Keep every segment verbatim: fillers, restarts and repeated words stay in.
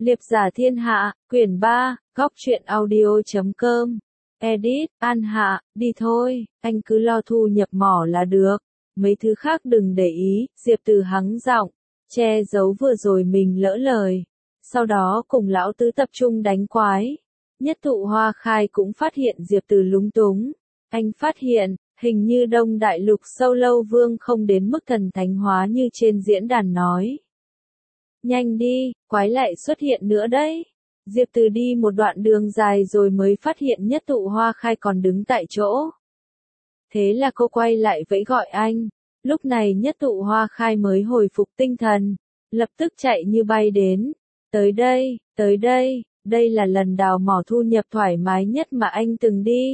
Liệp giả thiên hạ, quyển ba, góc truyện audio chấm com. Edit, An Hạ, đi thôi, anh cứ lo thu nhập mỏ là được. Mấy thứ khác đừng để ý, Diệp Từ hắng giọng, che giấu vừa rồi mình lỡ lời. Sau đó cùng lão tứ tập trung đánh quái. Nhất Thụ Hoa Khai cũng phát hiện Diệp Từ lúng túng. Anh phát hiện, hình như Đông Đại Lục Sâu Lâu Vương không đến mức thần thánh hóa như trên diễn đàn nói. Nhanh đi, quái lại xuất hiện nữa đấy. Diệp Từ đi một đoạn đường dài rồi mới phát hiện Nhất Thụ Hoa Khai còn đứng tại chỗ. Thế là cô quay lại vẫy gọi anh. Lúc này Nhất Thụ Hoa Khai mới hồi phục tinh thần, lập tức chạy như bay đến. Tới đây, tới đây, đây là lần đào mỏ thu nhập thoải mái nhất mà anh từng đi.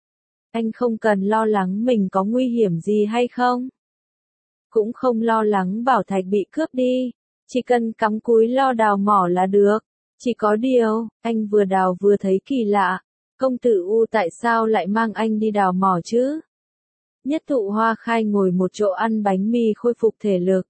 Anh không cần lo lắng mình có nguy hiểm gì hay không. Cũng không lo lắng bảo thạch bị cướp đi. Chỉ cần cắm cúi lo đào mỏ là được. Chỉ có điều, anh vừa đào vừa thấy kỳ lạ. Công tử U tại sao lại mang anh đi đào mỏ chứ? Nhất Thụ Hoa Khai ngồi một chỗ ăn bánh mì khôi phục thể lực.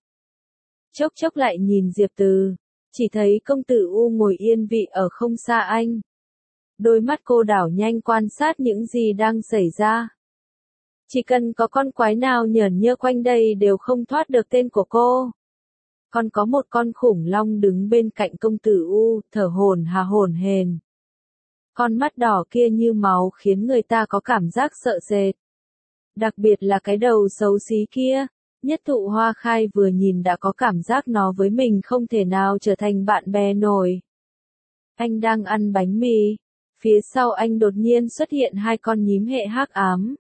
Chốc chốc lại nhìn Diệp Từ. Chỉ thấy công tử U ngồi yên vị ở không xa anh. Đôi mắt cô đảo nhanh quan sát những gì đang xảy ra. Chỉ cần có con quái nào nhởn nhơ quanh đây đều không thoát được tên của cô. Còn có một con khủng long đứng bên cạnh công tử U, thở hổn hà hổn hển. Con mắt đỏ kia như máu khiến người ta có cảm giác sợ sệt. Đặc biệt là cái đầu xấu xí kia, Nhất Thụ Hoa Khai vừa nhìn đã có cảm giác nó với mình không thể nào trở thành bạn bè nổi. Anh đang ăn bánh mì, phía sau anh đột nhiên xuất hiện hai con nhím hệ hắc ám.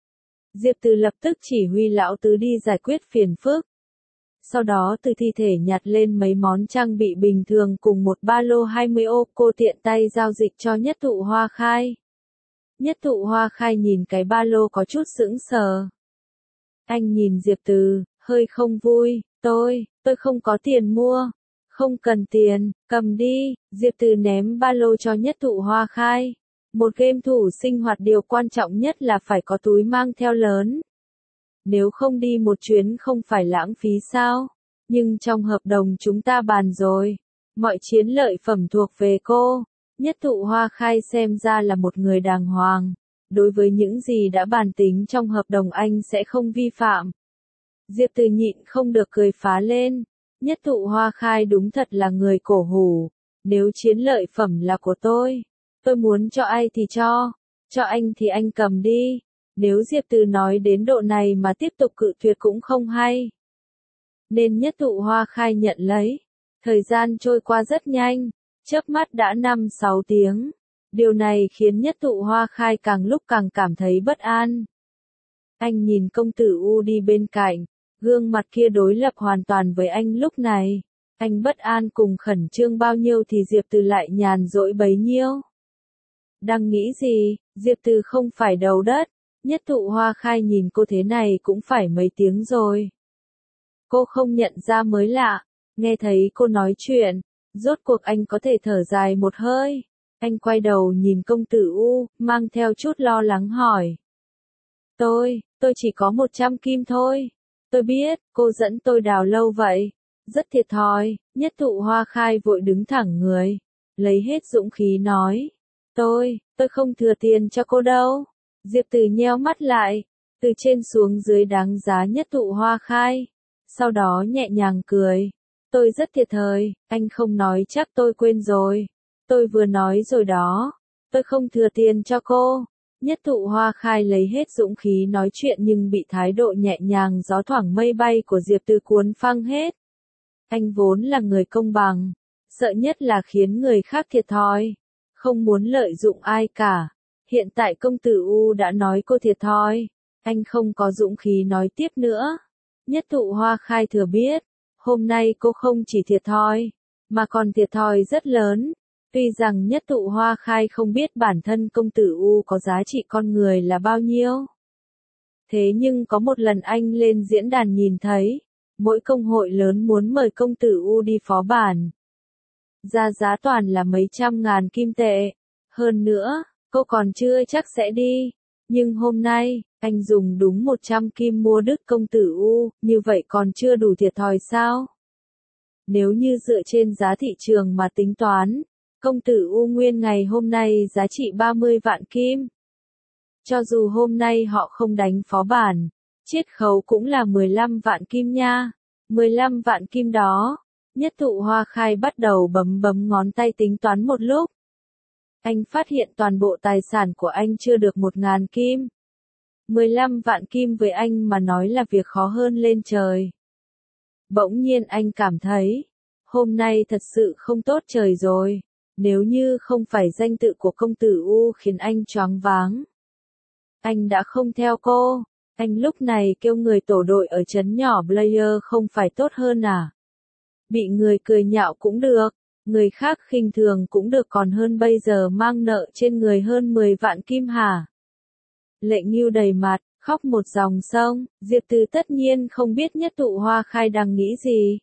Diệp Từ lập tức chỉ huy lão tứ đi giải quyết phiền phức. Sau đó từ thi thể nhặt lên mấy món trang bị bình thường cùng một ba lô hai mươi ô, cô tiện tay giao dịch cho Nhất Thụ Hoa Khai. Nhất Thụ Hoa Khai nhìn cái ba lô có chút sững sờ. Anh nhìn Diệp Từ, hơi không vui, tôi, tôi không có tiền mua. Không cần tiền, cầm đi. Diệp Từ ném ba lô cho Nhất Thụ Hoa Khai. Một game thủ sinh hoạt điều quan trọng nhất là phải có túi mang theo lớn. Nếu không đi một chuyến không phải lãng phí sao? Nhưng trong hợp đồng chúng ta bàn rồi. Mọi chiến lợi phẩm thuộc về cô. Nhất Thụ Hoa Khai xem ra là một người đàng hoàng. Đối với những gì đã bàn tính trong hợp đồng anh sẽ không vi phạm. Diệp Từ nhịn không được cười phá lên. Nhất Thụ Hoa Khai đúng thật là người cổ hủ. Nếu chiến lợi phẩm là của tôi, tôi muốn cho ai thì cho. Cho anh thì anh cầm đi. Nếu Diệp Từ nói đến độ này mà tiếp tục cự tuyệt cũng không hay. Nên Nhất Thụ Hoa Khai nhận lấy. Thời gian trôi qua rất nhanh, chớp mắt đã năm sáu tiếng. Điều này khiến Nhất Thụ Hoa Khai càng lúc càng cảm thấy bất an. Anh nhìn công tử U đi bên cạnh, gương mặt kia đối lập hoàn toàn với anh lúc này. Anh bất an cùng khẩn trương bao nhiêu thì Diệp Từ lại nhàn rỗi bấy nhiêu. Đang nghĩ gì, Diệp Từ không phải đầu đất. Nhất Thụ Hoa Khai nhìn cô thế này cũng phải mấy tiếng rồi. Cô không nhận ra mới lạ, nghe thấy cô nói chuyện, rốt cuộc anh có thể thở dài một hơi. Anh quay đầu nhìn công tử U, mang theo chút lo lắng hỏi. Tôi, tôi chỉ có một trăm kim thôi. Tôi biết, cô dẫn tôi đào lâu vậy. Rất thiệt thòi. Nhất Thụ Hoa Khai vội đứng thẳng người. Lấy hết dũng khí nói. Tôi, tôi không thừa tiền cho cô đâu. Diệp Từ nheo mắt lại, từ trên xuống dưới đáng giá Nhất Thụ Hoa Khai. Sau đó nhẹ nhàng cười. Tôi rất thiệt thòi, anh không nói chắc tôi quên rồi. Tôi vừa nói rồi đó. Tôi không thừa tiền cho cô. Nhất Thụ Hoa Khai lấy hết dũng khí nói chuyện nhưng bị thái độ nhẹ nhàng gió thoảng mây bay của Diệp Từ cuốn phăng hết. Anh vốn là người công bằng. Sợ nhất là khiến người khác thiệt thòi. Không muốn lợi dụng ai cả. Hiện tại công tử U đã nói cô thiệt thòi. Anh không có dũng khí nói tiếp nữa. Nhất Thụ Hoa Khai thừa biết. Hôm nay cô không chỉ thiệt thòi, mà còn thiệt thòi rất lớn. Tuy rằng Nhất Thụ Hoa Khai không biết bản thân công tử U có giá trị con người là bao nhiêu. Thế nhưng có một lần anh lên diễn đàn nhìn thấy, mỗi công hội lớn muốn mời công tử U đi phó bản. Ra giá toàn là mấy trăm ngàn kim tệ. Hơn nữa, cô còn chưa chắc sẽ đi. Nhưng hôm nay, anh dùng đúng một trăm kim mua đứt công tử U, như vậy còn chưa đủ thiệt thòi sao? Nếu như dựa trên giá thị trường mà tính toán, công tử U Nguyên ngày hôm nay giá trị ba mươi vạn kim. Cho dù hôm nay họ không đánh phó bản, chiết khấu cũng là mười lăm vạn kim nha. mười lăm vạn kim đó. Nhất Thụ Hoa Khai bắt đầu bấm bấm ngón tay tính toán một lúc. Anh phát hiện toàn bộ tài sản của anh chưa được một ngàn kim. mười lăm vạn kim với anh mà nói là việc khó hơn lên trời. Bỗng nhiên anh cảm thấy, hôm nay thật sự không tốt trời rồi, nếu như không phải danh tự của công tử U khiến anh choáng váng. Anh đã không theo cô, anh lúc này kêu người tổ đội ở trấn nhỏ Blair không phải tốt hơn à? Bị người cười nhạo cũng được, người khác khinh thường cũng được còn hơn bây giờ mang nợ trên người hơn mười vạn kim hả? Lệ Ngưu đầy mặt, khóc một dòng sông, Diệp Từ tất nhiên không biết Nhất Thụ Hoa Khai đang nghĩ gì.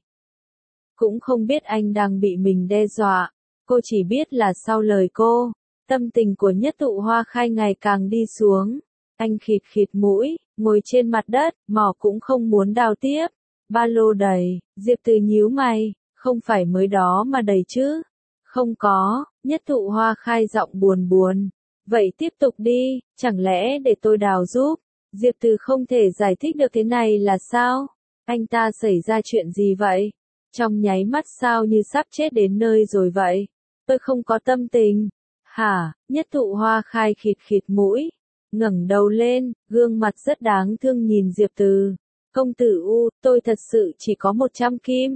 Cũng không biết anh đang bị mình đe dọa, cô chỉ biết là sau lời cô, tâm tình của Nhất Thụ Hoa Khai ngày càng đi xuống. Anh khịt khịt mũi, ngồi trên mặt đất, mỏ cũng không muốn đào tiếp. Ba lô đầy, Diệp Từ nhíu mày, không phải mới đó mà đầy chứ? Không có, Nhất Thụ Hoa Khai giọng buồn buồn. Vậy tiếp tục đi, chẳng lẽ để tôi đào giúp? Diệp Từ không thể giải thích được thế này là sao? Anh ta xảy ra chuyện gì vậy? Trong nháy mắt sao như sắp chết đến nơi rồi vậy? Tôi không có tâm tình. Hả? Nhất Thụ Hoa Khai khịt khịt mũi, ngẩng đầu lên, gương mặt rất đáng thương nhìn Diệp Từ. Công tử U, tôi thật sự chỉ có một trăm kim.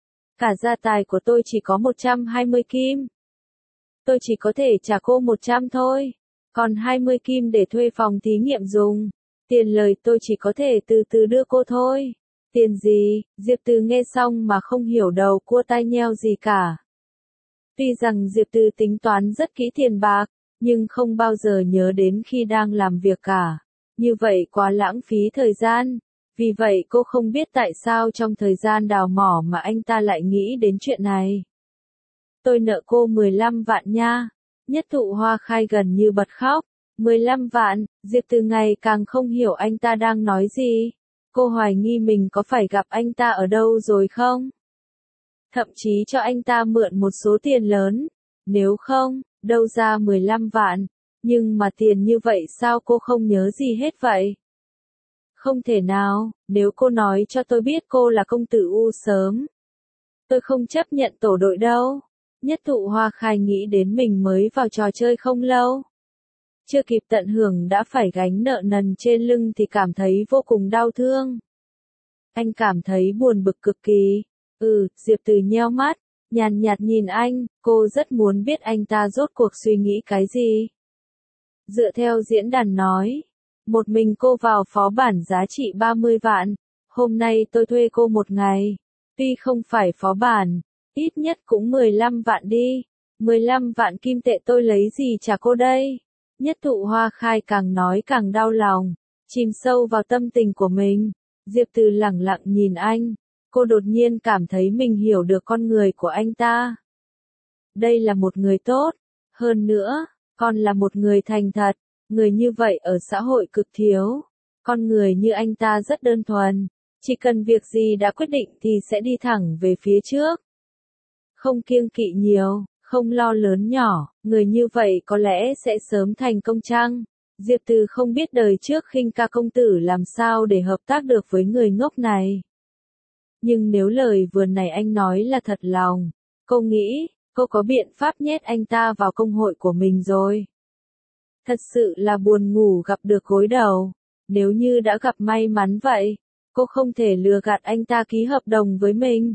Cả gia tài của tôi chỉ có một trăm hai mươi kim. Tôi chỉ có thể trả cô một trăm thôi. Còn hai mươi kim để thuê phòng thí nghiệm dùng. Tiền lời tôi chỉ có thể từ từ đưa cô thôi. Tiền gì? Diệp Từ nghe xong mà không hiểu đầu cua tai nheo gì cả. Tuy rằng Diệp Từ tính toán rất kỹ tiền bạc, nhưng không bao giờ nhớ đến khi đang làm việc cả. Như vậy quá lãng phí thời gian. Vì vậy cô không biết tại sao trong thời gian đào mỏ mà anh ta lại nghĩ đến chuyện này. Tôi nợ cô mười lăm vạn nha. Nhất Thụ Hoa Khai gần như bật khóc. mười lăm vạn, Diệp Từ ngày càng không hiểu anh ta đang nói gì. Cô hoài nghi mình có phải gặp anh ta ở đâu rồi không? Thậm chí cho anh ta mượn một số tiền lớn. Nếu không, đâu ra mười lăm vạn. Nhưng mà tiền như vậy sao cô không nhớ gì hết vậy? Không thể nào, nếu cô nói cho tôi biết cô là công tử U sớm. Tôi không chấp nhận tổ đội đâu. Nhất Thụ Hoa Khai nghĩ đến mình mới vào trò chơi không lâu. Chưa kịp tận hưởng đã phải gánh nợ nần trên lưng thì cảm thấy vô cùng đau thương. Anh cảm thấy buồn bực cực kỳ. Ừ, Diệp Từ nheo mắt, nhàn nhạt nhìn anh, cô rất muốn biết anh ta rốt cuộc suy nghĩ cái gì. Dựa theo diễn đàn nói, một mình cô vào phó bản giá trị ba mươi vạn, hôm nay tôi thuê cô một ngày. Tuy không phải phó bản, ít nhất cũng mười lăm vạn đi. mười lăm vạn kim tệ tôi lấy gì trả cô đây? Nhất Thụ Hoa Khai càng nói càng đau lòng, chìm sâu vào tâm tình của mình. Diệp Từ lẳng lặng nhìn anh, cô đột nhiên cảm thấy mình hiểu được con người của anh ta. Đây là một người tốt, hơn nữa, còn là một người thành thật, người như vậy ở xã hội cực thiếu. Con người như anh ta rất đơn thuần, chỉ cần việc gì đã quyết định thì sẽ đi thẳng về phía trước. Không kiêng kỵ nhiều, không lo lớn nhỏ, người như vậy có lẽ sẽ sớm thành công chăng? Diệp Từ không biết đời trước Khinh Ca công tử làm sao để hợp tác được với người ngốc này. Nhưng nếu lời vừa này anh nói là thật lòng, cô nghĩ, cô có biện pháp nhét anh ta vào công hội của mình rồi. Thật sự là buồn ngủ gặp được gối đầu. Nếu như đã gặp may mắn vậy, cô không thể lừa gạt anh ta ký hợp đồng với mình.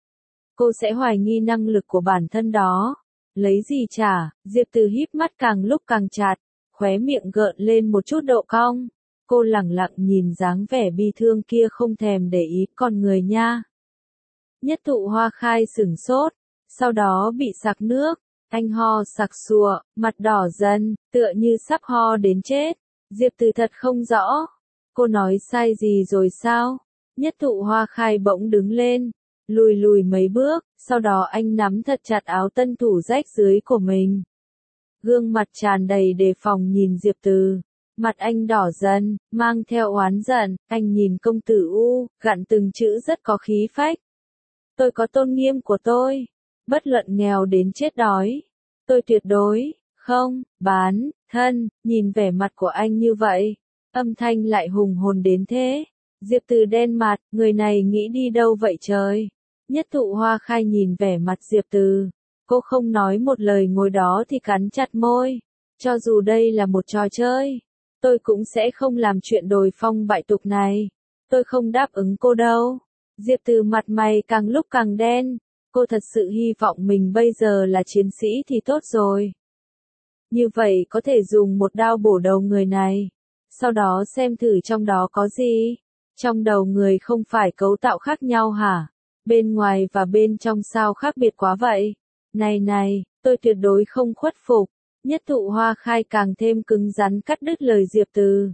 Cô sẽ hoài nghi năng lực của bản thân đó. Lấy gì trả? Diệp Từ híp mắt càng lúc càng chặt, khóe miệng gợn lên một chút độ cong. Cô lẳng lặng nhìn dáng vẻ bi thương kia không thèm để ý con người nha. Nhất Thụ Hoa Khai sửng sốt, sau đó bị sặc nước. Anh ho sặc sụa, mặt đỏ dần, tựa như sắp ho đến chết. Diệp Từ thật không rõ. Cô nói sai gì rồi sao? Nhất Thụ Hoa Khai bỗng đứng lên, lùi lùi mấy bước, sau đó anh nắm thật chặt áo tân thủ rách dưới của mình. Gương mặt tràn đầy đề phòng nhìn Diệp Từ. Mặt anh đỏ dần, mang theo oán giận, anh nhìn công tử U, gặn từng chữ rất có khí phách. Tôi có tôn nghiêm của tôi. Bất luận nghèo đến chết đói. Tôi tuyệt đối, không, bán, thân, nhìn vẻ mặt của anh như vậy. Âm thanh lại hùng hồn đến thế. Diệp Từ đen mặt, người này nghĩ đi đâu vậy trời? Nhất Thụ Hoa Khai nhìn vẻ mặt Diệp Từ. Cô không nói một lời ngồi đó thì cắn chặt môi. Cho dù đây là một trò chơi, tôi cũng sẽ không làm chuyện đồi phong bại tục này. Tôi không đáp ứng cô đâu. Diệp Từ mặt mày càng lúc càng đen. Cô thật sự hy vọng mình bây giờ là chiến sĩ thì tốt rồi. Như vậy có thể dùng một đao bổ đầu người này. Sau đó xem thử trong đó có gì. Trong đầu người không phải cấu tạo khác nhau hả? Bên ngoài và bên trong sao khác biệt quá vậy? Này này, tôi tuyệt đối không khuất phục. Nhất Thụ Hoa Khai càng thêm cứng rắn cắt đứt lời Diệp Từ.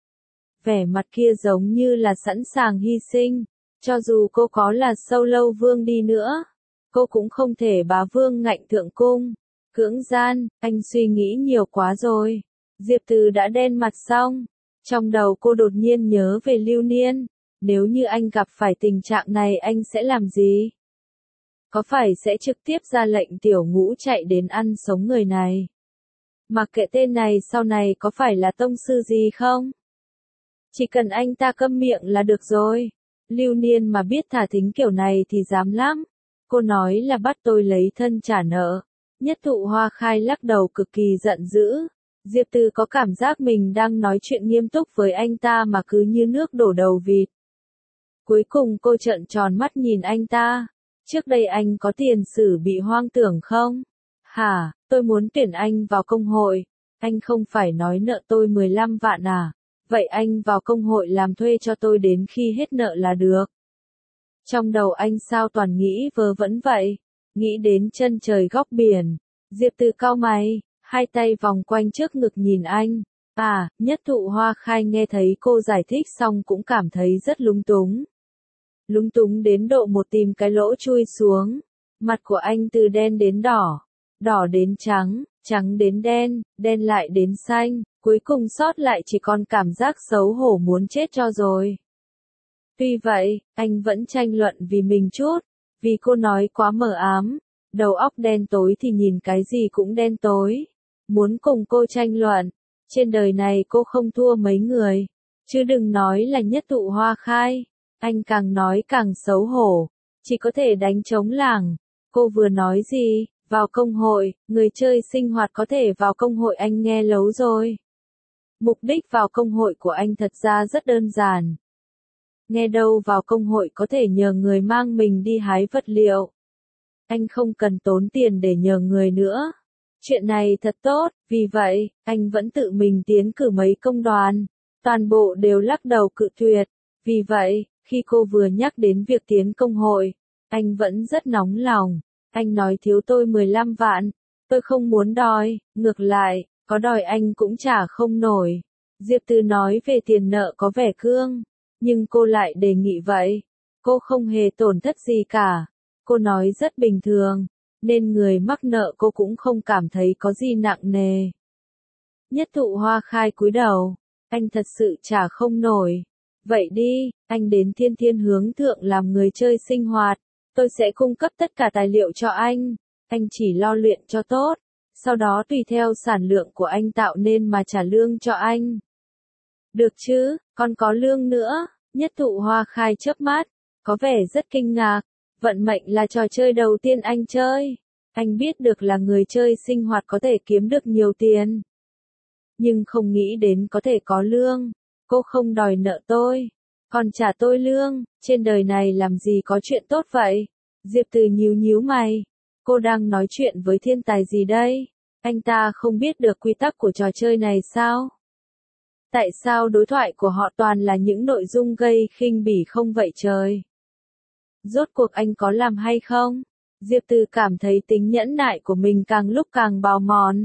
Vẻ mặt kia giống như là sẵn sàng hy sinh. Cho dù cô có là sâu lâu vương đi nữa, cô cũng không thể bá vương ngạnh thượng cung. Cưỡng gian, anh suy nghĩ nhiều quá rồi. Diệp Từ đã đen mặt xong. Trong đầu cô đột nhiên nhớ về Lưu Niên. Nếu như anh gặp phải tình trạng này anh sẽ làm gì? Có phải sẽ trực tiếp ra lệnh tiểu ngũ chạy đến ăn sống người này? Mặc kệ tên này sau này có phải là tông sư gì không? Chỉ cần anh ta câm miệng là được rồi. Lưu Niên mà biết thả thính kiểu này thì dám lắm. Cô nói là bắt tôi lấy thân trả nợ. Nhất Thụ Hoa Khai lắc đầu cực kỳ giận dữ. Diệp Từ có cảm giác mình đang nói chuyện nghiêm túc với anh ta mà cứ như nước đổ đầu vịt. Cuối cùng cô trợn tròn mắt nhìn anh ta. Trước đây anh có tiền sử bị hoang tưởng không? Hả, tôi muốn tuyển anh vào công hội. Anh không phải nói nợ tôi mười lăm vạn à? Vậy anh vào công hội làm thuê cho tôi đến khi hết nợ là được. Trong đầu anh sao toàn nghĩ vớ vẩn vậy? Nghĩ đến chân trời góc biển. Diệp Từ cau mày, hai tay vòng quanh trước ngực nhìn anh. À, Nhất Thụ Hoa Khai nghe thấy cô giải thích xong cũng cảm thấy rất lúng túng. Lúng túng đến độ một tìm cái lỗ chui xuống. Mặt của anh từ đen đến đỏ, đỏ đến trắng, trắng đến đen, đen lại đến xanh, cuối cùng sót lại chỉ còn cảm giác xấu hổ muốn chết cho rồi. Tuy vậy, anh vẫn tranh luận vì mình chút, vì cô nói quá mờ ám, đầu óc đen tối thì nhìn cái gì cũng đen tối. Muốn cùng cô tranh luận, trên đời này cô không thua mấy người, chứ đừng nói là Nhất Thụ Hoa Khai. Anh càng nói càng xấu hổ, chỉ có thể đánh trống lảng. Cô vừa nói gì, vào công hội, người chơi sinh hoạt có thể vào công hội anh nghe lấu rồi. Mục đích vào công hội của anh thật ra rất đơn giản. Nghe đâu vào công hội có thể nhờ người mang mình đi hái vật liệu. Anh không cần tốn tiền để nhờ người nữa. Chuyện này thật tốt, vì vậy, anh vẫn tự mình tiến cử mấy công đoàn. Toàn bộ đều lắc đầu cự tuyệt. Vì vậy, khi cô vừa nhắc đến việc tiến công hội, anh vẫn rất nóng lòng. Anh nói thiếu tôi mười lăm vạn. Tôi không muốn đòi, ngược lại, có đòi anh cũng trả không nổi. Diệp Từ nói về tiền nợ có vẻ cương, nhưng cô lại đề nghị vậy. Cô không hề tổn thất gì cả. Cô nói rất bình thường, nên người mắc nợ cô cũng không cảm thấy có gì nặng nề. Nhất Thụ Hoa Khai cúi đầu, anh thật sự trả không nổi. Vậy đi, anh đến Thiên Thiên Hướng Thượng làm người chơi sinh hoạt. Tôi sẽ cung cấp tất cả tài liệu cho anh. Anh chỉ lo luyện cho tốt. Sau đó tùy theo sản lượng của anh tạo nên mà trả lương cho anh. Được chứ, còn có lương nữa. Nhất Thụ Hoa Khai chớp mắt, có vẻ rất kinh ngạc. Vận mệnh là trò chơi đầu tiên anh chơi. Anh biết được là người chơi sinh hoạt có thể kiếm được nhiều tiền. Nhưng không nghĩ đến có thể có lương. Cô không đòi nợ tôi, còn trả tôi lương, trên đời này làm gì có chuyện tốt vậy? Diệp Từ nhíu nhíu mày. Cô đang nói chuyện với thiên tài gì đây? Anh ta không biết được quy tắc của trò chơi này sao? Tại sao đối thoại của họ toàn là những nội dung gây khinh bỉ không vậy trời? Rốt cuộc anh có làm hay không? Diệp Từ cảm thấy tính nhẫn nại của mình càng lúc càng bào mòn.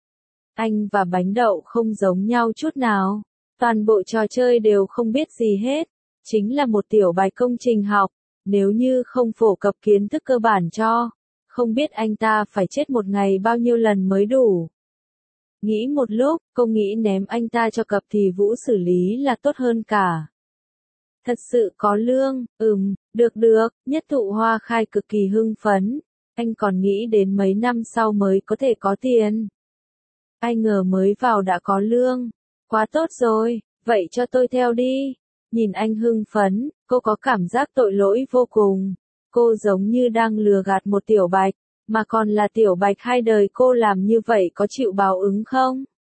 Anh và bánh đậu không giống nhau chút nào. Toàn bộ trò chơi đều không biết gì hết. Chính là một tiểu bài công trình học. Nếu như không phổ cập kiến thức cơ bản cho, không biết anh ta phải chết một ngày bao nhiêu lần mới đủ. Nghĩ một lúc, cô nghĩ ném anh ta cho cập thì Vũ xử lý là tốt hơn cả. Thật sự có lương, ừm, Được được, Nhất Thụ Hoa Khai cực kỳ hưng phấn. Anh còn nghĩ đến mấy năm sau mới có thể có tiền. Ai ngờ mới vào đã có lương. Quá tốt rồi, vậy cho tôi theo đi. Nhìn anh hưng phấn, cô có cảm giác tội lỗi vô cùng. Cô giống như đang lừa gạt một tiểu bạch, mà còn là tiểu bạch hai đời cô làm như vậy có chịu báo ứng không?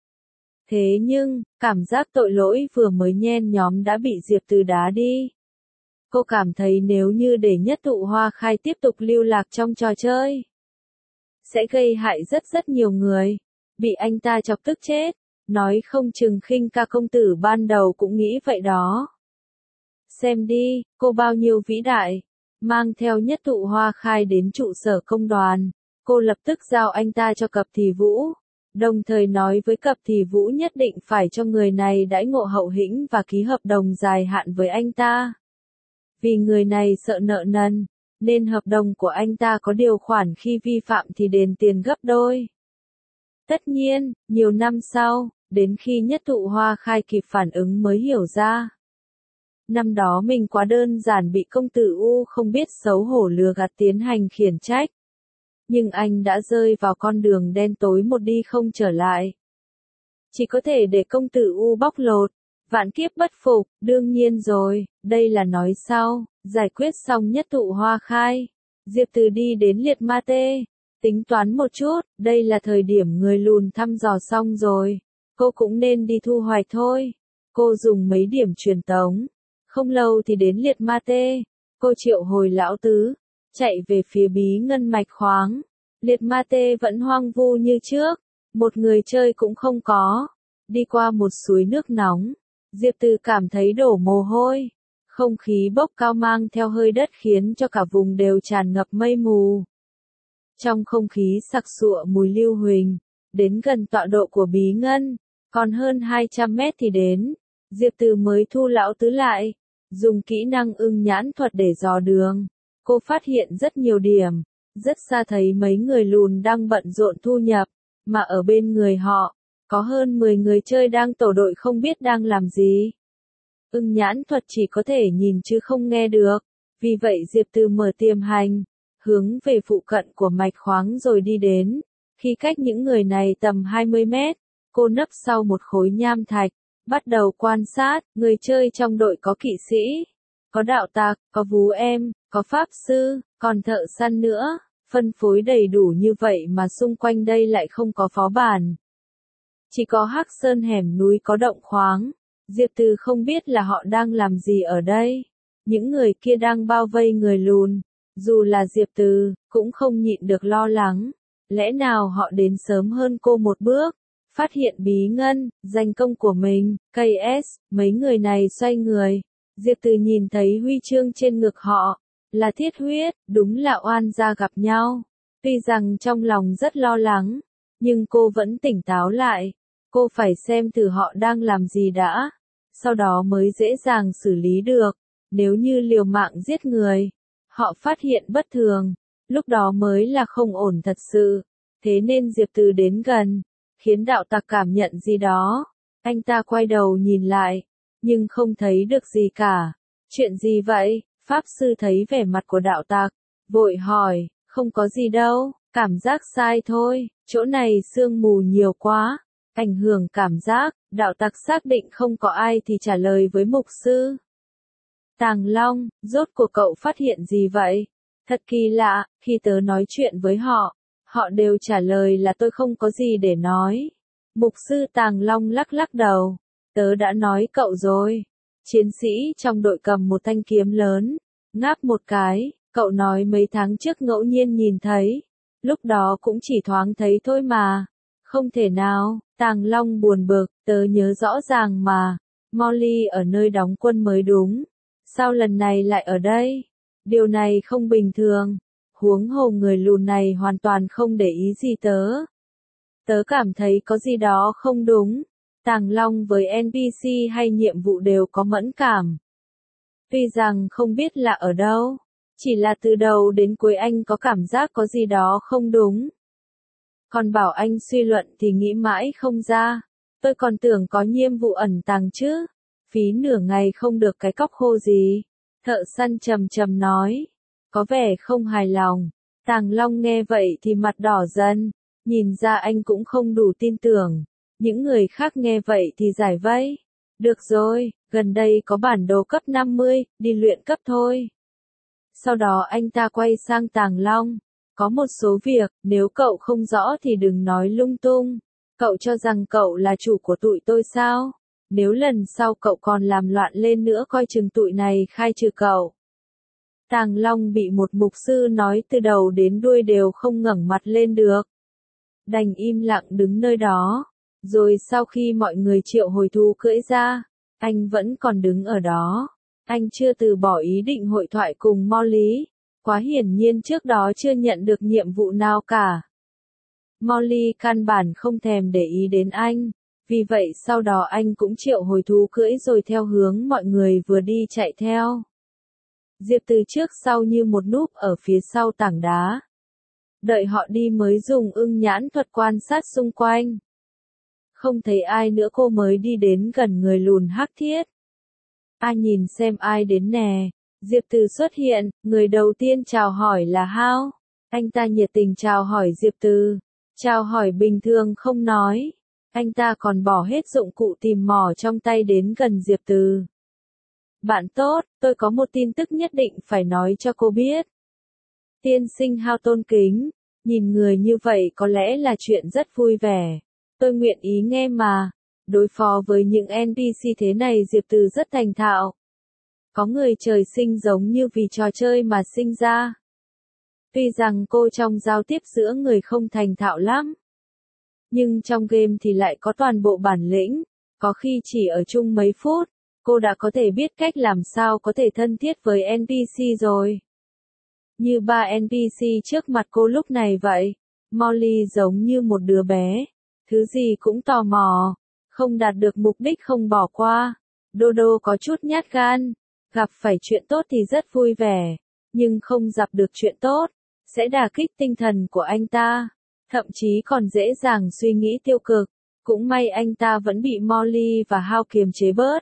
Thế nhưng, cảm giác tội lỗi vừa mới nhen nhóm đã bị Diệp Từ đá đi. Cô cảm thấy nếu như để Nhất Thụ Hoa Khai tiếp tục lưu lạc trong trò chơi, sẽ gây hại rất rất nhiều người, bị anh ta chọc tức chết, nói không chừng Khinh Ca công tử ban đầu cũng nghĩ vậy đó. Xem đi, cô bao nhiêu vĩ đại, mang theo Nhất Thụ Hoa Khai đến trụ sở công đoàn, cô lập tức giao anh ta cho Cập Thì Vũ, đồng thời nói với Cập Thì Vũ nhất định phải cho người này đãi ngộ hậu hĩnh và ký hợp đồng dài hạn với anh ta. Vì người này sợ nợ nần, nên hợp đồng của anh ta có điều khoản khi vi phạm thì đền tiền gấp đôi. Tất nhiên, nhiều năm sau, đến khi Nhất Thụ Hoa Khai kịp phản ứng mới hiểu ra. Năm đó mình quá đơn giản bị công tử U không biết xấu hổ lừa gạt tiến hành khiển trách. Nhưng anh đã rơi vào con đường đen tối một đi không trở lại. Chỉ có thể để công tử U bóc lột, vạn kiếp bất phục, đương nhiên rồi, đây là nói sau, giải quyết xong Nhất Thụ Hoa Khai. Diệp Từ đi đến Liệt Ma Tê, tính toán một chút, đây là thời điểm người lùn thăm dò xong rồi, cô cũng nên đi thu hoạch thôi. Cô dùng mấy điểm truyền tống, không lâu thì đến Liệt Ma Tê, cô triệu hồi lão tứ, chạy về phía bí ngân mạch khoáng. Liệt Ma Tê vẫn hoang vu như trước, một người chơi cũng không có. Đi qua một suối nước nóng, Diệp Từ cảm thấy đổ mồ hôi. Không khí bốc cao mang theo hơi đất khiến cho cả vùng đều tràn ngập mây mù. Trong không khí sặc sụa mùi lưu huỳnh, đến gần tọa độ của bí ngân, còn hơn hai trăm mét thì đến. Diệp Từ mới thu lão tứ lại, dùng kỹ năng ưng nhãn thuật để dò đường. Cô phát hiện rất nhiều điểm, rất xa thấy mấy người lùn đang bận rộn thu nhập, mà ở bên người họ, có hơn mười người chơi đang tổ đội không biết đang làm gì. Ưng nhãn thuật chỉ có thể nhìn chứ không nghe được, vì vậy Diệp Từ mở tiềm hành, hướng về phụ cận của mạch khoáng rồi đi đến. Khi cách những người này tầm hai mươi mét, cô nấp sau một khối nham thạch, bắt đầu quan sát. Người chơi trong đội có kỵ sĩ, có đạo tặc, có vú em, có pháp sư, còn thợ săn nữa, phân phối đầy đủ như vậy mà xung quanh đây lại không có phó bản. Chỉ có hắc sơn hẻm núi có động khoáng. Diệp Từ không biết là họ đang làm gì ở đây. Những người kia đang bao vây người lùn. Dù là Diệp Từ, cũng không nhịn được lo lắng. Lẽ nào họ đến sớm hơn cô một bước? Phát hiện bí ngân, danh công của mình, ca ét, mấy người này xoay người. Diệp Từ nhìn thấy huy chương trên ngực họ, là thiết huyết, đúng là oan gia gặp nhau. Tuy rằng trong lòng rất lo lắng, nhưng cô vẫn tỉnh táo lại. Cô phải xem thử họ đang làm gì đã, sau đó mới dễ dàng xử lý được. Nếu như liều mạng giết người, họ phát hiện bất thường, lúc đó mới là không ổn thật sự. Thế nên Diệp Từ đến gần, khiến đạo tặc cảm nhận gì đó. Anh ta quay đầu nhìn lại, nhưng không thấy được gì cả. Chuyện gì vậy? Pháp sư thấy vẻ mặt của đạo tặc, vội hỏi, không có gì đâu, cảm giác sai thôi, chỗ này sương mù nhiều quá. Ảnh hưởng cảm giác, đạo tặc xác định không có ai thì trả lời với mục sư. Tàng Long, rốt cuộc cậu phát hiện gì vậy? Thật kỳ lạ, khi tớ nói chuyện với họ, họ đều trả lời là tôi không có gì để nói. Mục sư Tàng Long lắc lắc đầu, tớ đã nói cậu rồi. Chiến sĩ trong đội cầm một thanh kiếm lớn, ngáp một cái, cậu nói mấy tháng trước ngẫu nhiên nhìn thấy, lúc đó cũng chỉ thoáng thấy thôi mà. Không thể nào, Tàng Long buồn bực, tớ nhớ rõ ràng mà, Molly ở nơi đóng quân mới đúng, sao lần này lại ở đây? Điều này không bình thường, huống hồ người lùn này hoàn toàn không để ý gì tớ. Tớ cảm thấy có gì đó không đúng, Tàng Long với en pê xê hay nhiệm vụ đều có mẫn cảm. Tuy rằng không biết là ở đâu, chỉ là từ đầu đến cuối anh có cảm giác có gì đó không đúng. Còn bảo anh suy luận thì nghĩ mãi không ra, tôi còn tưởng có nhiệm vụ ẩn tàng chứ, phí nửa ngày không được cái cóc khô gì. Thợ săn trầm trầm nói. Có vẻ không hài lòng. Tàng Long nghe vậy thì mặt đỏ dần. Nhìn ra anh cũng không đủ tin tưởng. Những người khác nghe vậy thì giải vây. Được rồi, gần đây có bản đồ cấp năm mươi, đi luyện cấp thôi. Sau đó anh ta quay sang Tàng Long. Có một số việc, nếu cậu không rõ thì đừng nói lung tung. Cậu cho rằng cậu là chủ của tụi tôi sao? Nếu lần sau cậu còn làm loạn lên nữa coi chừng tụi này khai trừ cậu. Tàng Long bị một mục sư nói từ đầu đến đuôi đều không ngẩng mặt lên được. Đành im lặng đứng nơi đó. Rồi sau khi mọi người triệu hồi thú cưỡi ra, anh vẫn còn đứng ở đó. Anh chưa từ bỏ ý định hội thoại cùng Molly. Quá hiển nhiên trước đó chưa nhận được nhiệm vụ nào cả. Molly căn bản không thèm để ý đến anh. Vì vậy sau đó anh cũng triệu hồi thú cưỡi rồi theo hướng mọi người vừa đi chạy theo. Diệp Từ trước sau như một núp ở phía sau tảng đá. Đợi họ đi mới dùng ưng nhãn thuật quan sát xung quanh. Không thấy ai nữa cô mới đi đến gần người lùn hắc thiết. Ai nhìn xem ai đến nè. Diệp Từ xuất hiện, người đầu tiên chào hỏi là Hao. Anh ta nhiệt tình chào hỏi Diệp Từ. Chào hỏi bình thường không nói. Anh ta còn bỏ hết dụng cụ tìm mỏ trong tay đến gần Diệp Từ. Bạn tốt, tôi có một tin tức nhất định phải nói cho cô biết. Tiên sinh Hao tôn kính, nhìn người như vậy có lẽ là chuyện rất vui vẻ. Tôi nguyện ý nghe mà. Đối phó với những en pê xê thế này Diệp Từ rất thành thạo. Có người trời sinh giống như vì trò chơi mà sinh ra. Tuy rằng cô trong giao tiếp giữa người không thành thạo lắm. Nhưng trong game thì lại có toàn bộ bản lĩnh. Có khi chỉ ở chung mấy phút, cô đã có thể biết cách làm sao có thể thân thiết với en pê xê rồi. Như ba en pê xê trước mặt cô lúc này vậy. Molly giống như một đứa bé. Thứ gì cũng tò mò. Không đạt được mục đích không bỏ qua. Dodo có chút nhát gan. Gặp phải chuyện tốt thì rất vui vẻ. Nhưng không gặp được chuyện tốt, sẽ đả kích tinh thần của anh ta. Thậm chí còn dễ dàng suy nghĩ tiêu cực. Cũng may anh ta vẫn bị Molly và Hao kiềm chế bớt.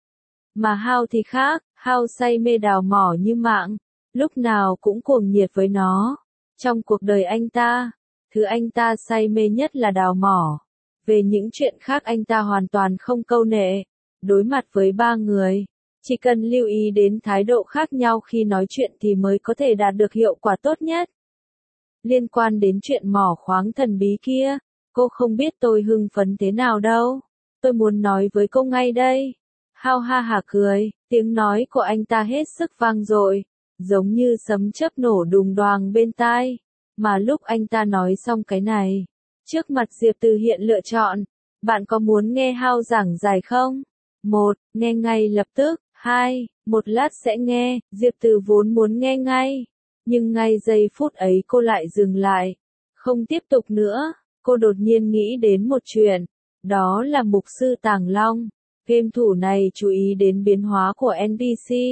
Mà Hao thì khác, Hao say mê đào mỏ như mạng. Lúc nào cũng cuồng nhiệt với nó. Trong cuộc đời anh ta, thứ anh ta say mê nhất là đào mỏ. Về những chuyện khác anh ta hoàn toàn không câu nệ. Đối mặt với ba người, chỉ cần lưu ý đến thái độ khác nhau khi nói chuyện thì mới có thể đạt được hiệu quả tốt nhất. Liên quan đến chuyện mỏ khoáng thần bí kia, cô không biết tôi hưng phấn thế nào đâu. Tôi muốn nói với cô ngay đây. Hao ha hả cười, tiếng nói của anh ta hết sức vang dội, giống như sấm chớp nổ đùng đoàng bên tai. Mà lúc anh ta nói xong cái này, trước mặt Diệp Từ hiện lựa chọn. Bạn có muốn nghe Hao giảng giải không? Một, nghe ngay lập tức. Hai, một lát sẽ nghe. Diệp Từ vốn muốn nghe ngay. Nhưng ngay giây phút ấy cô lại dừng lại. Không tiếp tục nữa. Cô đột nhiên nghĩ đến một chuyện. Đó là mục sư Tàng Long. Game thủ này chú ý đến biến hóa của en pê xê.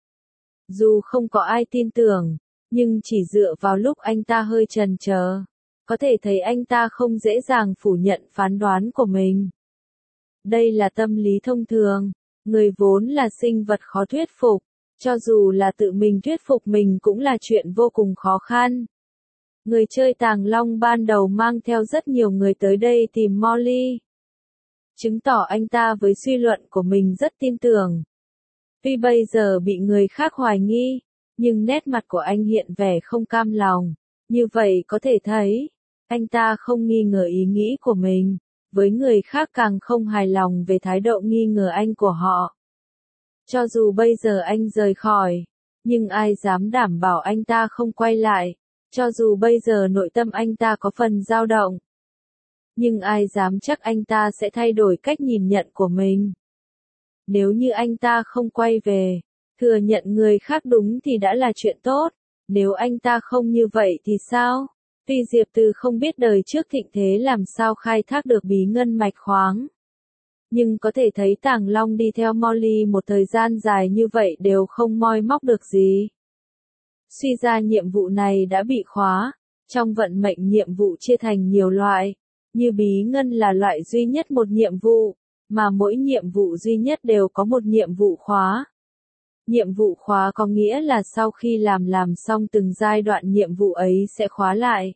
Dù không có ai tin tưởng, nhưng chỉ dựa vào lúc anh ta hơi chần chờ, có thể thấy anh ta không dễ dàng phủ nhận phán đoán của mình. Đây là tâm lý thông thường. Người vốn là sinh vật khó thuyết phục. Cho dù là tự mình thuyết phục mình cũng là chuyện vô cùng khó khăn. Người chơi Tàng Long ban đầu mang theo rất nhiều người tới đây tìm Molly. Chứng tỏ anh ta với suy luận của mình rất tin tưởng. Tuy bây giờ bị người khác hoài nghi, nhưng nét mặt của anh hiện vẻ không cam lòng. Như vậy có thể thấy, anh ta không nghi ngờ ý nghĩ của mình. Với người khác càng không hài lòng về thái độ nghi ngờ anh của họ. Cho dù bây giờ anh rời khỏi, nhưng ai dám đảm bảo anh ta không quay lại. Cho dù bây giờ nội tâm anh ta có phần dao động, nhưng ai dám chắc anh ta sẽ thay đổi cách nhìn nhận của mình. Nếu như anh ta không quay về, thừa nhận người khác đúng thì đã là chuyện tốt. Nếu anh ta không như vậy thì sao? Tuy Diệp Từ không biết đời trước thịnh thế làm sao khai thác được bí ngân mạch khoáng. Nhưng có thể thấy Tàng Long đi theo Molly một thời gian dài như vậy đều không moi móc được gì. Suy ra nhiệm vụ này đã bị khóa. Trong vận mệnh nhiệm vụ chia thành nhiều loại. Như bí ngân là loại duy nhất một nhiệm vụ, mà mỗi nhiệm vụ duy nhất đều có một nhiệm vụ khóa. Nhiệm vụ khóa có nghĩa là sau khi làm làm xong từng giai đoạn nhiệm vụ ấy sẽ khóa lại.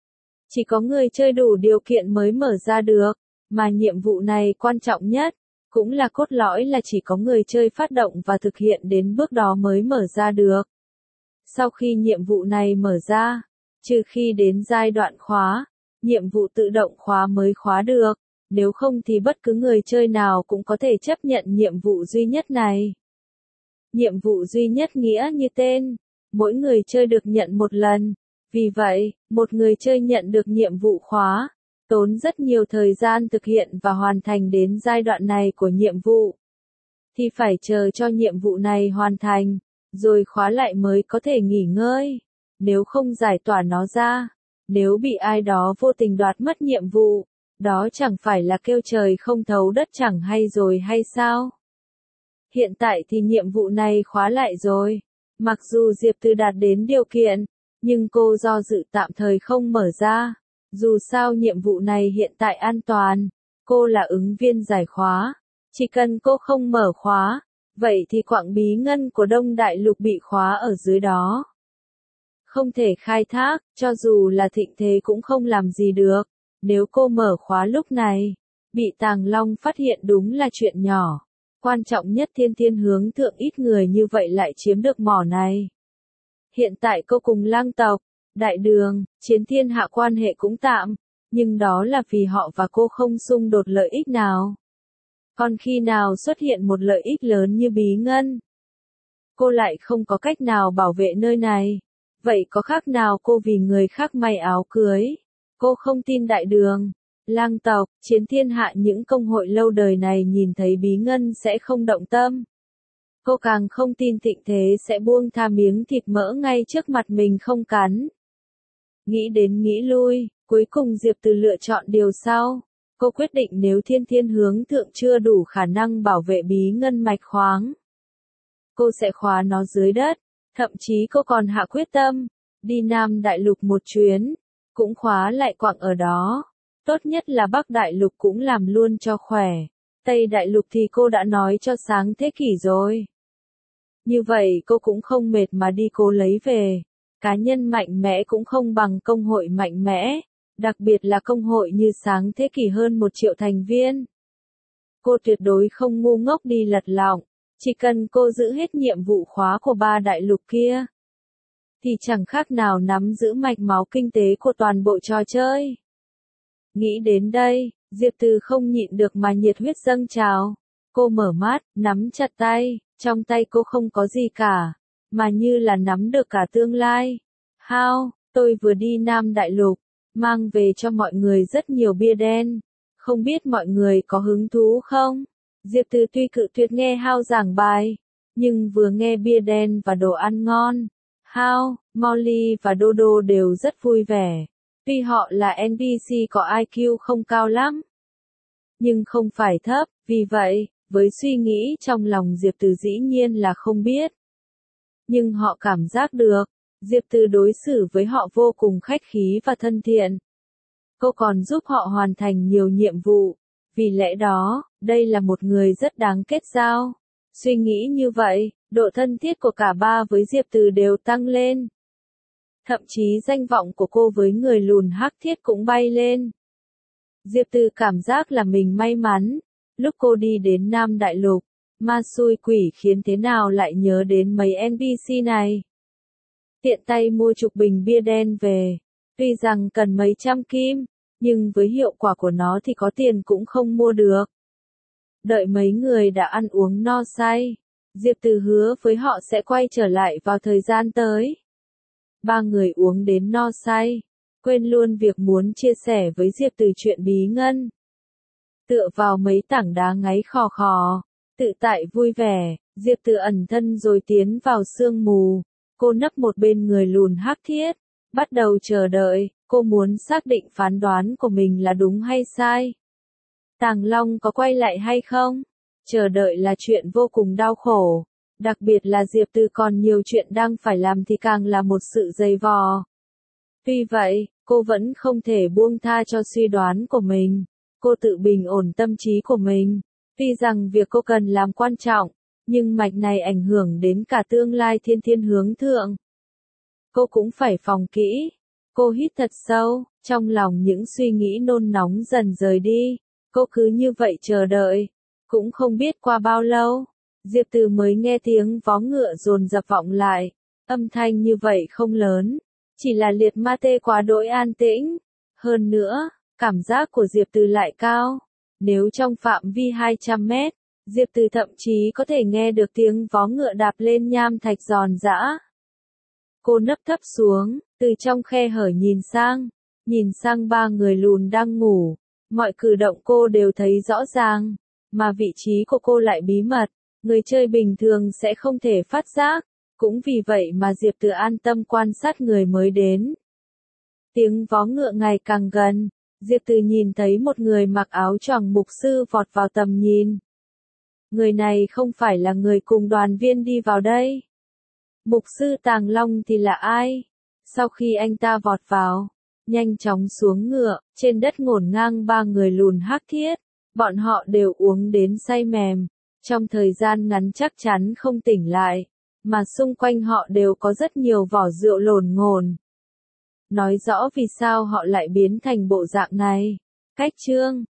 Chỉ có người chơi đủ điều kiện mới mở ra được, mà nhiệm vụ này quan trọng nhất, cũng là cốt lõi là chỉ có người chơi phát động và thực hiện đến bước đó mới mở ra được. Sau khi nhiệm vụ này mở ra, trừ khi đến giai đoạn khóa, nhiệm vụ tự động khóa mới khóa được, nếu không thì bất cứ người chơi nào cũng có thể chấp nhận nhiệm vụ duy nhất này. Nhiệm vụ duy nhất nghĩa như tên, mỗi người chơi được nhận một lần, vì vậy, một người chơi nhận được nhiệm vụ khóa, tốn rất nhiều thời gian thực hiện và hoàn thành đến giai đoạn này của nhiệm vụ, thì phải chờ cho nhiệm vụ này hoàn thành, rồi khóa lại mới có thể nghỉ ngơi, nếu không giải tỏa nó ra, nếu bị ai đó vô tình đoạt mất nhiệm vụ, đó chẳng phải là kêu trời không thấu đất chẳng hay rồi hay sao? Hiện tại thì nhiệm vụ này khóa lại rồi, mặc dù Diệp Từ đạt đến điều kiện, nhưng cô do dự tạm thời không mở ra, dù sao nhiệm vụ này hiện tại an toàn, cô là ứng viên giải khóa, chỉ cần cô không mở khóa, vậy thì quặng bí ngân của Đông Đại Lục bị khóa ở dưới đó. Không thể khai thác, cho dù là thịnh thế cũng không làm gì được, nếu cô mở khóa lúc này, bị Tàng Long phát hiện đúng là chuyện nhỏ. Quan trọng nhất Thiên Thiên hướng thượng ít người như vậy lại chiếm được mỏ này. Hiện tại cô cùng Lang tộc, Đại Đường, Chiến Thiên Hạ quan hệ cũng tạm, nhưng đó là vì họ và cô không xung đột lợi ích nào. Còn khi nào xuất hiện một lợi ích lớn như bí ngân, cô lại không có cách nào bảo vệ nơi này. Vậy có khác nào cô vì người khác may áo cưới? Cô không tin Đại Đường, Lang tộc, Chiến Thiên Hạ những công hội lâu đời này nhìn thấy bí ngân sẽ không động tâm. Cô càng không tin thịnh thế sẽ buông tha miếng thịt mỡ ngay trước mặt mình không cắn. Nghĩ đến nghĩ lui, cuối cùng Diệp Từ lựa chọn điều sau. Cô quyết định nếu Thiên Thiên hướng thượng chưa đủ khả năng bảo vệ bí ngân mạch khoáng, cô sẽ khóa nó dưới đất. Thậm chí cô còn hạ quyết tâm, đi Nam Đại Lục một chuyến, cũng khóa lại quặng ở đó. Tốt nhất là Bắc Đại Lục cũng làm luôn cho khỏe. Tây Đại Lục thì cô đã nói cho sáng thế kỷ rồi. Như vậy cô cũng không mệt mà đi cố lấy về. Cá nhân mạnh mẽ cũng không bằng công hội mạnh mẽ, đặc biệt là công hội như sáng thế kỷ hơn một triệu thành viên. Cô tuyệt đối không ngu ngốc đi lật lọng, chỉ cần cô giữ hết nhiệm vụ khóa của ba đại lục kia, thì chẳng khác nào nắm giữ mạch máu kinh tế của toàn bộ trò chơi. Nghĩ đến đây, Diệp Từ không nhịn được mà nhiệt huyết dâng trào. Cô mở mắt, nắm chặt tay, trong tay cô không có gì cả, mà như là nắm được cả tương lai. Hao, tôi vừa đi Nam Đại Lục, mang về cho mọi người rất nhiều bia đen. Không biết mọi người có hứng thú không? Diệp Từ tuy cự tuyệt nghe Hao giảng bài, nhưng vừa nghe bia đen và đồ ăn ngon, Hao, Molly và Dodo đều rất vui vẻ. Tuy họ là en pê xê có i kiu không cao lắm, nhưng không phải thấp, vì vậy, với suy nghĩ trong lòng Diệp Từ dĩ nhiên là không biết. Nhưng họ cảm giác được, Diệp Từ đối xử với họ vô cùng khách khí và thân thiện. Cô còn giúp họ hoàn thành nhiều nhiệm vụ, vì lẽ đó, đây là một người rất đáng kết giao. Suy nghĩ như vậy, độ thân thiết của cả ba với Diệp Từ đều tăng lên. Thậm chí danh vọng của cô với người lùn hắc thiết cũng bay lên. Diệp Từ cảm giác là mình may mắn, lúc cô đi đến Nam Đại Lục, ma xui quỷ khiến thế nào lại nhớ đến mấy en pê xê này. Tiện tay mua chục bình bia đen về, tuy rằng cần mấy trăm kim, nhưng với hiệu quả của nó thì có tiền cũng không mua được. Đợi mấy người đã ăn uống no say, Diệp Từ hứa với họ sẽ quay trở lại vào thời gian tới. Ba người uống đến no say, quên luôn việc muốn chia sẻ với Diệp Từ chuyện bí ngân. Tựa vào mấy tảng đá ngáy khò khò, tự tại vui vẻ, Diệp Từ ẩn thân rồi tiến vào sương mù. Cô nấp một bên người lùn hắc thiết, bắt đầu chờ đợi, cô muốn xác định phán đoán của mình là đúng hay sai. Tàng Long có quay lại hay không? Chờ đợi là chuyện vô cùng đau khổ, đặc biệt là Diệp Từ còn nhiều chuyện đang phải làm thì càng là một sự dày vò. Tuy vậy, cô vẫn không thể buông tha cho suy đoán của mình. Cô tự bình ổn tâm trí của mình. Tuy rằng việc cô cần làm quan trọng, Nhưng mạch này ảnh hưởng đến cả tương lai thiên thiên hướng thượng. Cô cũng phải phòng kỹ. Cô hít thật sâu, trong lòng những suy nghĩ nôn nóng dần rời đi. Cô cứ như vậy chờ đợi. Cũng không biết qua bao lâu, Diệp Từ mới nghe tiếng vó ngựa dồn dập vọng lại. Âm thanh như vậy không lớn, chỉ là liệt ma tê quá đỗi an tĩnh. Hơn nữa, cảm giác của Diệp Từ lại cao. Nếu trong phạm vi hai trăm mét, Diệp Từ thậm chí có thể nghe được tiếng vó ngựa đạp lên nham thạch giòn giã. Cô nấp thấp xuống, từ trong khe hở nhìn sang, nhìn sang ba người lùn đang ngủ. Mọi cử động cô đều thấy rõ ràng, mà vị trí của cô lại bí mật, người chơi bình thường sẽ không thể phát giác. Cũng vì vậy mà Diệp Từ an tâm quan sát người mới đến. Tiếng vó ngựa ngày càng gần, Diệp Từ nhìn thấy một người mặc áo choàng mục sư vọt vào tầm nhìn. Người này không phải là người cùng đoàn viên đi vào đây. Mục sư Tàng Long thì là ai? Sau khi anh ta vọt vào, nhanh chóng xuống ngựa, trên đất ngổn ngang ba người lùn hắc thiết. Bọn họ đều uống đến say mềm, trong thời gian ngắn chắc chắn không tỉnh lại, mà xung quanh họ đều có rất nhiều vỏ rượu lồn ngồn. Nói rõ vì sao họ lại biến thành bộ dạng này. Cách chương